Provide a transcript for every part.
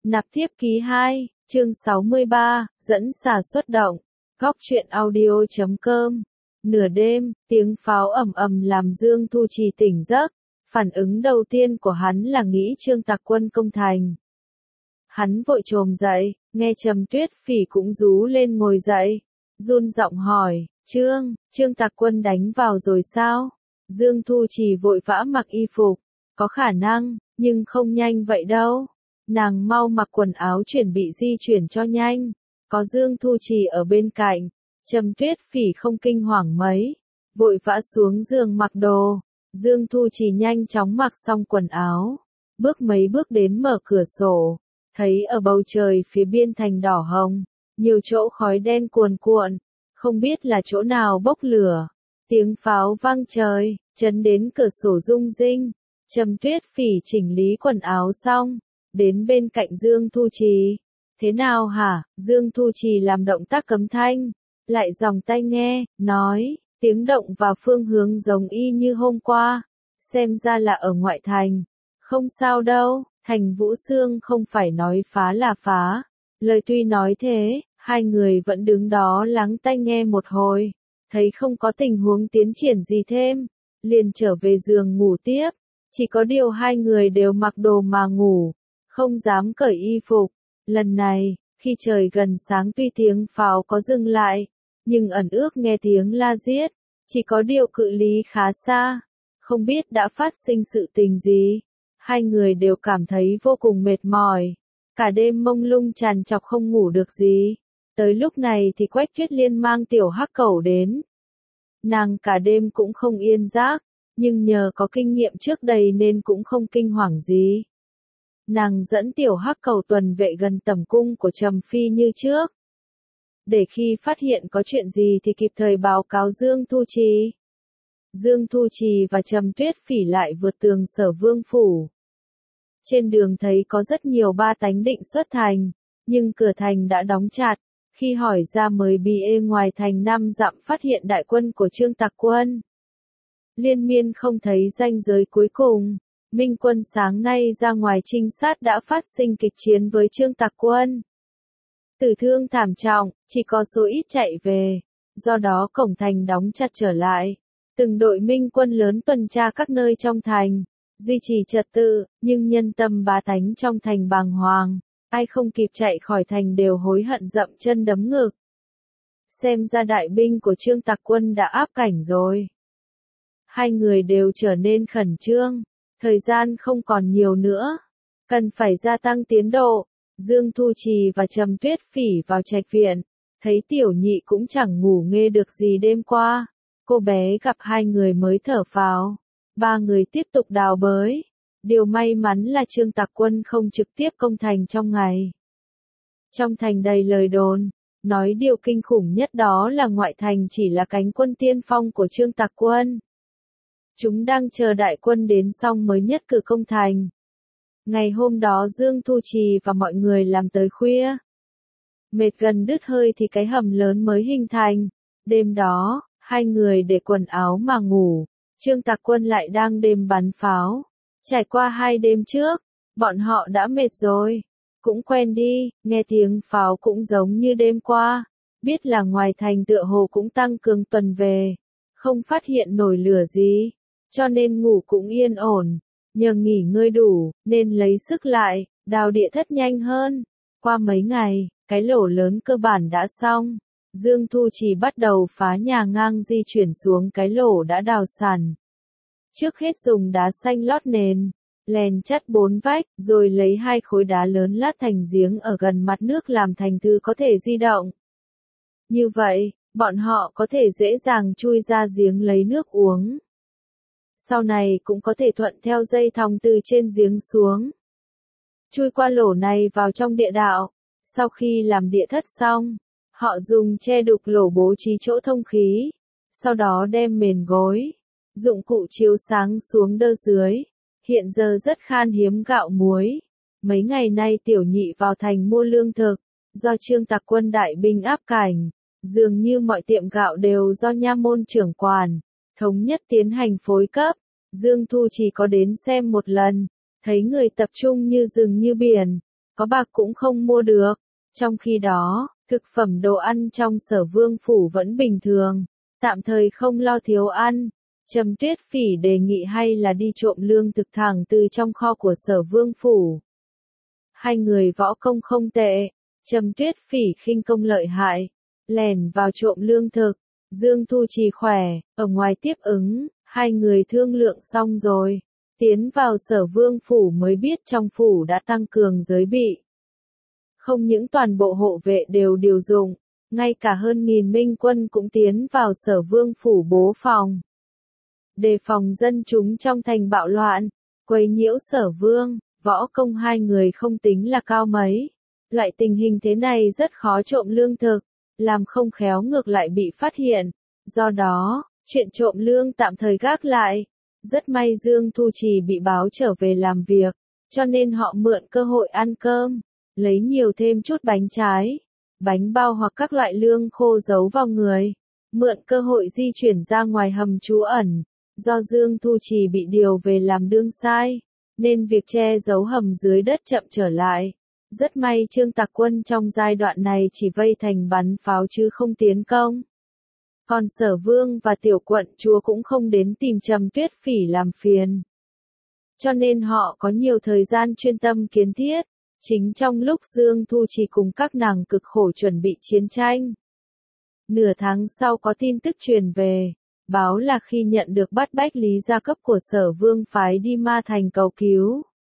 Nạp thiếp ký 2, chương 63, dẫn xà xuất động. Góc truyện audio.com. Nửa đêm, tiếng pháo ầm ầm làm Dương Thu Trì tỉnh giấc. Phản ứng đầu tiên của hắn là nghĩ Trương Tặc Quân công thành. Hắn vội chồm dậy, nghe Trầm Tuyết Phỉ cũng rú lên ngồi dậy. Run giọng hỏi, Trương Tặc Quân đánh vào rồi sao? Dương Thu Trì vội vã mặc y phục. Có khả năng, nhưng không nhanh vậy đâu. Nàng mau mặc quần áo chuẩn bị di chuyển cho nhanh. Có Dương Thu Trì ở bên cạnh, Trầm Tuyết Phỉ không kinh hoàng mấy, vội vã xuống giường mặc đồ. Dương Thu Trì nhanh chóng mặc xong quần áo, bước mấy bước đến mở cửa sổ, thấy ở bầu trời phía biên thành đỏ hồng, nhiều chỗ khói đen cuồn cuộn, không biết là chỗ nào bốc lửa. Tiếng pháo vang trời, chấn đến cửa sổ rung rinh. Trầm Tuyết Phỉ chỉnh lý quần áo xong, đến bên cạnh Dương Thu Trì. Thế nào hả? Dương Thu Trì làm động tác cấm thanh, lại giòng tai nghe, nói, tiếng động và phương hướng giống y như hôm qua. Xem ra là ở ngoại thành. Không sao đâu, Thành Vũ Xương không phải nói phá là phá. Lời tuy nói thế, hai người vẫn đứng đó lắng tai nghe một hồi. Thấy không có tình huống tiến triển gì thêm, liền trở về giường ngủ tiếp. Chỉ có điều hai người đều mặc đồ mà ngủ, không dám cởi y phục. Lần này, khi trời gần sáng tuy tiếng pháo có dừng lại, nhưng ẩn ước nghe tiếng la giết, chỉ có điều cự lý khá xa, không biết đã phát sinh sự tình gì. Hai người đều cảm thấy vô cùng mệt mỏi, cả đêm mông lung trằn trọc không ngủ được gì. Tới lúc này thì Quách Tuyết Liên mang tiểu hắc cẩu đến. Nàng cả đêm cũng không yên giấc, nhưng nhờ có kinh nghiệm trước đây nên cũng không kinh hoàng gì. Nàng dẫn tiểu hắc cẩu tuần vệ gần tẩm cung của Trầm Phi như trước, để khi phát hiện có chuyện gì thì kịp thời báo cáo Dương Thu Trì. Dương Thu Trì và Trầm Tuyết Phỉ lại vượt tường Sở Vương phủ. Trên đường thấy có rất nhiều ba tánh định xuất thành, nhưng cửa thành đã đóng chặt. Khi hỏi ra mới bị ngoài thành 5 dặm phát hiện đại quân của Trương Tặc Quân. Liên miên không thấy ranh giới cuối cùng. Minh quân sáng nay ra ngoài trinh sát đã phát sinh kịch chiến với Trương Tặc Quân. Tử thương thảm trọng, chỉ có số ít chạy về. Do đó cổng thành đóng chặt trở lại. Từng đội minh quân lớn tuần tra các nơi trong thành, duy trì trật tự, nhưng nhân tâm bá tánh trong thành bàng hoàng. Ai không kịp chạy khỏi thành đều hối hận dậm chân đấm ngực. Xem ra đại binh của Trương Tặc Quân đã áp cảnh rồi. Hai người đều trở nên khẩn trương. Thời gian không còn nhiều nữa, cần phải gia tăng tiến độ. Dương Thu Trì và Trầm Tuyết Phỉ vào trạch viện, thấy tiểu nhị cũng chẳng ngủ nghe được gì đêm qua. Cô bé gặp hai người mới thở phào. Ba người tiếp tục đào bới. Điều may mắn là Trương Tặc Quân không trực tiếp công thành trong ngày. Trong thành đầy lời đồn, nói điều kinh khủng nhất đó là ngoại thành chỉ là cánh quân tiên phong của Trương Tặc Quân. Chúng đang chờ đại quân đến xong mới nhất cử công thành. Ngày hôm đó Dương Thu Trì và mọi người làm tới khuya. Mệt gần đứt hơi thì cái hầm lớn mới hình thành. Đêm đó, hai người để quần áo mà ngủ. Trương Tặc Quân lại đang đêm bắn pháo. Trải qua 2 đêm trước, bọn họ đã mệt rồi. Cũng quen đi, nghe tiếng pháo cũng giống như đêm qua. Biết là ngoài thành tựa hồ cũng tăng cường tuần về. Không phát hiện nổi lửa gì. Cho nên ngủ cũng yên ổn. Nhờ nghỉ ngơi đủ, nên lấy sức lại, đào địa thất nhanh hơn. Qua mấy ngày, cái lỗ lớn cơ bản đã xong. Dương Thu Trì bắt đầu phá nhà ngang di chuyển xuống cái lỗ đã đào sẵn. Trước hết dùng đá xanh lót nền, lèn chắt 4 vách, rồi lấy 2 khối đá lớn lát thành giếng ở gần mặt nước làm thành thứ có thể di động. Như vậy, bọn họ có thể dễ dàng chui ra giếng lấy nước uống. Sau này cũng có thể thuận theo dây thòng từ trên giếng xuống. Chui qua lỗ này vào trong địa đạo. Sau khi làm địa thất xong, họ dùng tre đục lỗ bố trí chỗ thông khí. Sau đó đem mền gối, dụng cụ chiếu sáng xuống đơ dưới. Hiện giờ rất khan hiếm gạo muối. Mấy ngày nay tiểu nhị vào thành mua lương thực. Do Trương Tặc Quân đại binh áp cảnh, dường như mọi tiệm gạo đều do nha môn trưởng quản thống nhất tiến hành phối cấp. Dương Thu chỉ có đến xem một lần, thấy người tập trung như rừng như biển, có bạc cũng không mua được. Trong khi đó, thực phẩm đồ ăn trong Sở Vương phủ vẫn bình thường, tạm thời không lo thiếu ăn. Trầm Tuyết Phỉ đề nghị hay là đi trộm lương thực thẳng từ trong kho của Sở Vương phủ. Hai người võ công không tệ, Trầm Tuyết Phỉ khinh công lợi hại, lẻn vào trộm lương thực. Dương Thu Trì khỏe, ở ngoài tiếp ứng, hai người thương lượng xong rồi, tiến vào Sở Vương phủ mới biết trong phủ đã tăng cường giới bị. Không những toàn bộ hộ vệ đều điều dụng, ngay cả hơn 1000 minh quân cũng tiến vào Sở Vương phủ bố phòng. Đề phòng dân chúng trong thành bạo loạn, quấy nhiễu Sở Vương, võ công hai người không tính là cao mấy. Loại tình hình thế này rất khó trộm lương thực, làm không khéo ngược lại bị phát hiện. Do đó, chuyện trộm lương tạm thời gác lại. Rất may Dương Thu Trì bị báo trở về làm việc, cho nên họ mượn cơ hội ăn cơm, lấy nhiều thêm chút bánh trái, bánh bao hoặc các loại lương khô giấu vào người, mượn cơ hội di chuyển ra ngoài hầm trú ẩn. Do Dương Thu Trì bị điều về làm đương sai, nên việc che giấu hầm dưới đất chậm trở lại. Rất may Trương Tặc Quân trong giai đoạn này chỉ vây thành bắn pháo chứ không tiến công. Còn Sở Vương và Tiểu Quận Chúa cũng không đến tìm Trầm Tuyết Phỉ làm phiền. Cho nên họ có nhiều thời gian chuyên tâm kiến thiết, chính trong lúc Dương Thu Trì cùng các nàng cực khổ chuẩn bị chiến tranh. Nửa tháng sau có tin tức truyền về, báo là khi nhận được bắt bách lý gia cấp của Sở Vương phái đi Ma Thành cầu cứu.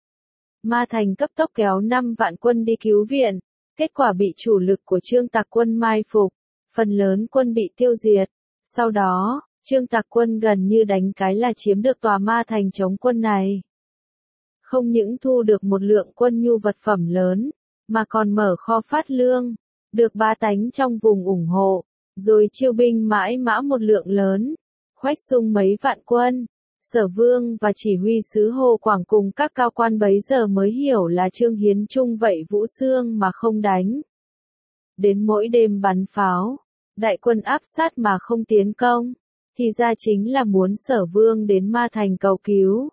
Ma Thành cấp tốc kéo 5 vạn quân đi cứu viện, kết quả bị chủ lực của Trương Tặc Quân mai phục, phần lớn quân bị tiêu diệt. Sau đó, Trương Tặc Quân gần như đánh cái là chiếm được tòa Ma Thành chống quân này. Không những thu được một lượng quân nhu vật phẩm lớn, mà còn mở kho phát lương, được bá tánh trong vùng ủng hộ, rồi chiêu binh mãi mã một lượng lớn, khoách sung mấy vạn quân. Sở Vương và chỉ huy sứ Hồ Quảng cùng các cao quan bấy giờ mới hiểu là Trương Hiến Trung vậy Vũ Xương mà không đánh. Đến mỗi đêm bắn pháo, đại quân áp sát mà không tiến công, thì ra chính là muốn Sở Vương đến Ma Thành cầu cứu.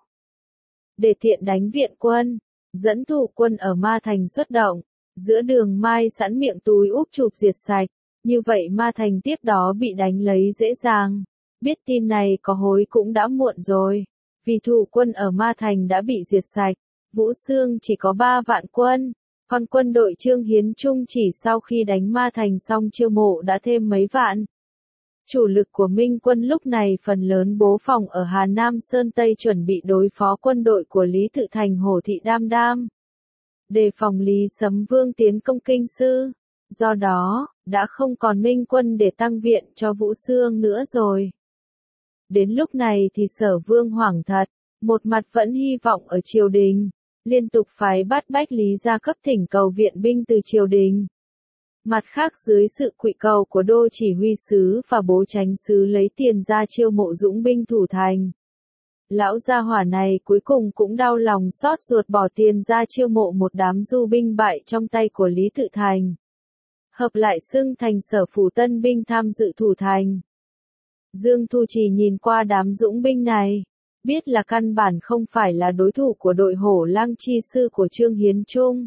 Để tiện đánh viện quân, dẫn thủ quân ở Ma Thành xuất động, giữa đường mai sẵn miệng túi úp chụp diệt sạch, như vậy Ma Thành tiếp đó bị đánh lấy dễ dàng. Biết tin này có hối cũng đã muộn rồi, vì thủ quân ở Ma Thành đã bị diệt sạch, Vũ Xương chỉ có 3 vạn quân, còn quân đội Trương Hiến Trung chỉ sau khi đánh Ma Thành xong chiêu mộ đã thêm mấy vạn. Chủ lực của Minh quân lúc này phần lớn bố phòng ở Hà Nam Sơn Tây chuẩn bị đối phó quân đội của Lý Tự Thành Hồ Thị Đam Đam. Đề phòng Lý Sấm Vương tiến công Kinh Sư, do đó, đã không còn Minh quân để tăng viện cho Vũ Xương nữa rồi. Đến lúc này thì Sở Vương hoảng thật, một mặt vẫn hy vọng ở triều đình, liên tục phái bắt bách Lý gia cấp thỉnh cầu viện binh từ triều đình. Mặt khác dưới sự quỵ cầu của đô chỉ huy sứ và bố chánh sứ lấy tiền ra chiêu mộ dũng binh thủ thành. Lão gia hỏa này cuối cùng cũng đau lòng xót ruột bỏ tiền ra chiêu mộ một đám du binh bại trong tay của Lý Tự Thành. Hợp lại xưng thành Sở Phủ tân binh tham dự thủ thành. Dương Thu Trì nhìn qua đám dũng binh này, biết là căn bản không phải là đối thủ của đội Hổ Lang chi sư của Trương Hiến Trung.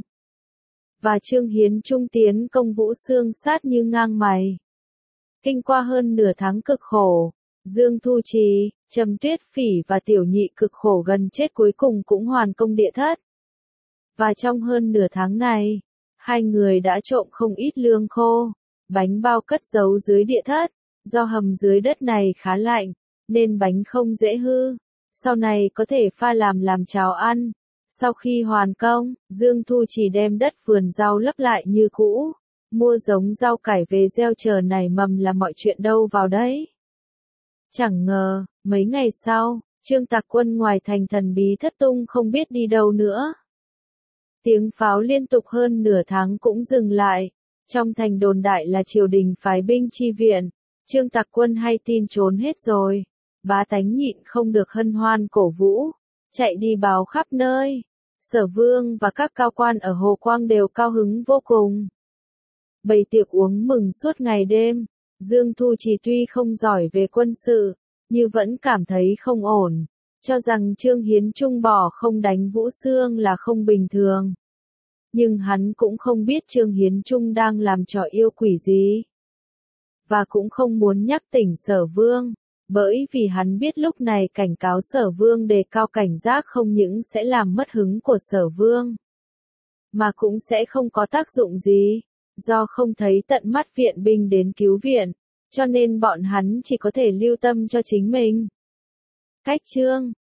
Và Trương Hiến Trung tiến công Vũ Xương sát như ngang mày. Kinh qua hơn nửa tháng cực khổ, Dương Thu Trì, Trầm Tuyết Phỉ và Tiểu Nhị cực khổ gần chết cuối cùng cũng hoàn công địa thất. Và trong hơn nửa tháng này, hai người đã trộm không ít lương khô, bánh bao cất giấu dưới địa thất. Do hầm dưới đất này khá lạnh, nên bánh không dễ hư, sau này có thể pha làm cháo ăn. Sau khi hoàn công, Dương Thu Trì đem đất vườn rau lấp lại như cũ, mua giống rau cải về gieo chờ nảy mầm là mọi chuyện đâu vào đấy. Chẳng ngờ, mấy ngày sau, Trương Tặc Quân ngoài thành thần bí thất tung không biết đi đâu nữa. Tiếng pháo liên tục hơn nửa tháng cũng dừng lại, trong thành đồn đại là triều đình phái binh chi viện. Trương Tặc Quân hay tin trốn hết rồi, bá tánh nhịn không được hân hoan cổ vũ, chạy đi báo khắp nơi. Sở Vương và các cao quan ở Hồ Quang đều cao hứng vô cùng. Bày tiệc uống mừng suốt ngày đêm, Dương Thu Trì tuy không giỏi về quân sự, nhưng vẫn cảm thấy không ổn, cho rằng Trương Hiến Trung bỏ không đánh Vũ Xương là không bình thường. Nhưng hắn cũng không biết Trương Hiến Trung đang làm trò yêu quỷ gì. Và cũng không muốn nhắc tỉnh Sở Vương, bởi vì hắn biết lúc này cảnh cáo Sở Vương đề cao cảnh giác không những sẽ làm mất hứng của Sở Vương, mà cũng sẽ không có tác dụng gì, do không thấy tận mắt viện binh đến cứu viện, cho nên bọn hắn chỉ có thể lưu tâm cho chính mình. Cách chương